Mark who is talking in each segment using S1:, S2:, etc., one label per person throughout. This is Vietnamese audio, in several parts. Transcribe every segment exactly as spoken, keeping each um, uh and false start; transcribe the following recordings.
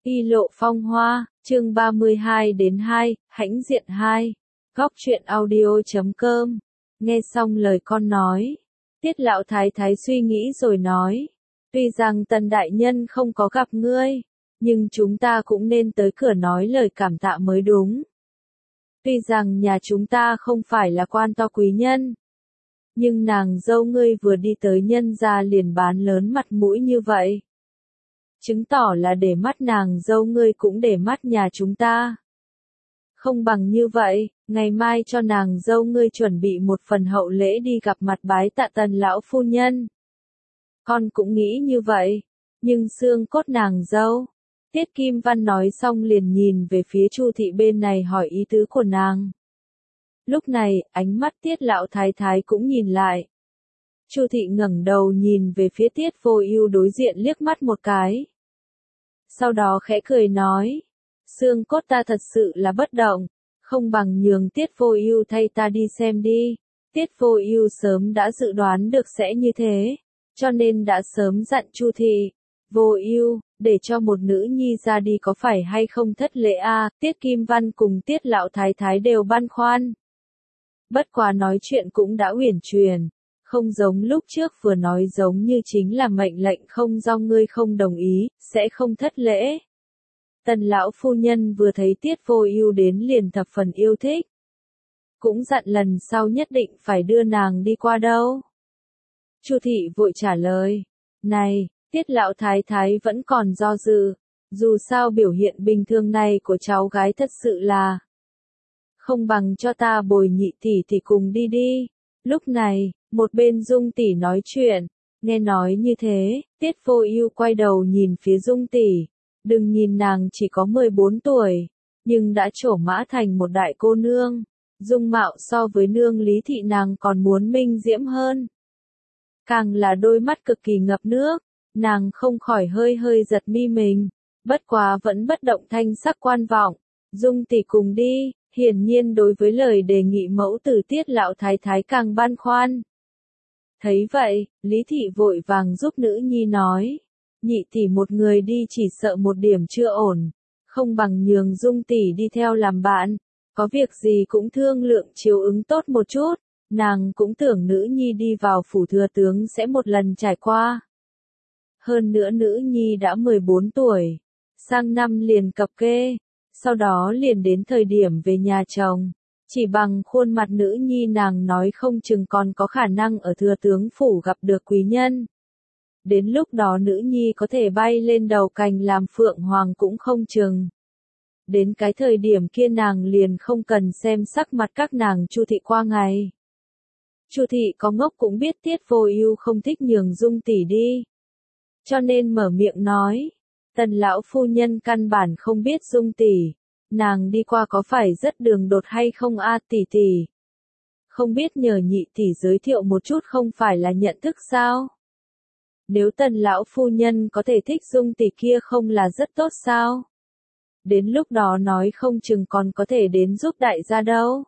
S1: Y lộ phong hoa, chương ba mươi hai đến hai, hãnh diện hai. Góc truyện audio chấm com. Nghe xong lời con nói, Tiết lão thái thái suy nghĩ rồi nói, tuy rằng Tần đại nhân không có gặp ngươi, nhưng chúng ta cũng nên tới cửa nói lời cảm tạ mới đúng. Tuy rằng nhà chúng ta không phải là quan to quý nhân, nhưng nàng dâu ngươi vừa đi tới nhân gia liền bán lớn mặt mũi như vậy, chứng tỏ là để mắt nàng dâu ngươi cũng để mắt nhà chúng ta. Không bằng như vậy, ngày mai cho nàng dâu ngươi chuẩn bị một phần hậu lễ đi gặp mặt bái tạ Tần lão phu nhân. Con cũng nghĩ như vậy, nhưng xương cốt nàng dâu. Tiết Kim Văn nói xong liền nhìn về phía Chu thị bên này hỏi ý tứ của nàng. Lúc này, ánh mắt Tiết lão thái thái cũng nhìn lại. Chu thị ngẩng đầu nhìn về phía Tiết Vô Ưu đối diện liếc mắt một cái. Sau đó khẽ cười nói, xương cốt ta thật sự là bất động, không bằng nhường Tiết Vô Ưu thay ta đi xem đi. Tiết Vô Ưu sớm đã dự đoán được sẽ như thế, cho nên đã sớm dặn Chu thị, Vô Ưu, để cho một nữ nhi ra đi có phải hay không thất lễ a? À? Tiết Kim Văn cùng Tiết lão thái thái đều băn khoăn. Bất quá nói chuyện cũng đã uyển chuyển, không giống lúc trước vừa nói giống như chính là mệnh lệnh không do ngươi không đồng ý, sẽ không thất lễ. Tần lão phu nhân vừa thấy Tiết Vô Ưu đến liền thập phần yêu thích. Cũng dặn lần sau nhất định phải đưa nàng đi qua đâu. Chu thị vội trả lời, này, Tiết lão thái thái vẫn còn do dự, dù sao biểu hiện bình thường này của cháu gái thật sự là không bằng cho ta bồi nhị tỷ tỷ cùng đi đi. Lúc này, một bên Dung tỷ nói chuyện, nghe nói như thế, Tiết Vô Ưu quay đầu nhìn phía Dung tỷ, đừng nhìn nàng chỉ có mười bốn tuổi, nhưng đã trổ mã thành một đại cô nương, dung mạo so với nương Lý thị nàng còn muốn minh diễm hơn. Càng là đôi mắt cực kỳ ngập nước, nàng không khỏi hơi hơi giật mi mình, bất quá vẫn bất động thanh sắc quan vọng. Dung tỷ cùng đi, hiển nhiên đối với lời đề nghị mẫu tử Tiết lão thái thái càng băn khoăn. Thấy vậy, Lý thị vội vàng giúp nữ nhi nói, nhị tỷ một người đi chỉ sợ một điểm chưa ổn, không bằng nhường Dung tỷ đi theo làm bạn, có việc gì cũng thương lượng chiếu ứng tốt một chút, nàng cũng tưởng nữ nhi đi vào phủ thừa tướng sẽ một lần trải qua. Hơn nữa nữ nhi đã mười bốn tuổi, sang năm liền cập kê, sau đó liền đến thời điểm về nhà chồng, chỉ bằng khuôn mặt nữ nhi nàng nói không chừng còn có khả năng ở thừa tướng phủ gặp được quý nhân. Đến lúc đó nữ nhi có thể bay lên đầu cành làm phượng hoàng cũng không chừng. Đến cái thời điểm kia nàng liền không cần xem sắc mặt các nàng Chu thị qua ngày. Chu thị có ngốc cũng biết Tiết Vô Ưu không thích nhường Dung tỷ đi, cho nên mở miệng nói, Tần lão phu nhân căn bản không biết Dung tỷ, nàng đi qua có phải rất đường đột hay không a tỷ tỷ? Không biết nhờ nhị tỷ giới thiệu một chút không phải là nhận thức sao? Nếu Tần lão phu nhân có thể thích Dung tỷ kia không là rất tốt sao? Đến lúc đó nói không chừng còn có thể đến giúp đại gia đâu.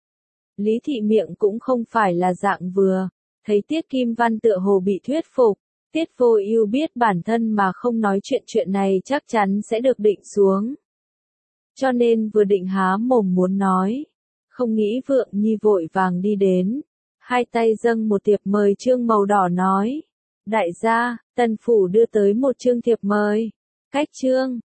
S1: Lý thị miệng cũng không phải là dạng vừa, thấy Tiết Kim Văn tựa hồ bị thuyết phục, Tiết Vô Ưu biết bản thân mà không nói chuyện chuyện này chắc chắn sẽ được định xuống. Cho nên vừa định há mồm muốn nói, không nghĩ Vượng Nhi vội vàng đi đến, hai tay dâng một thiệp mời trương màu đỏ nói, đại gia, Tần phủ đưa tới một chương thiệp mời, cách trương,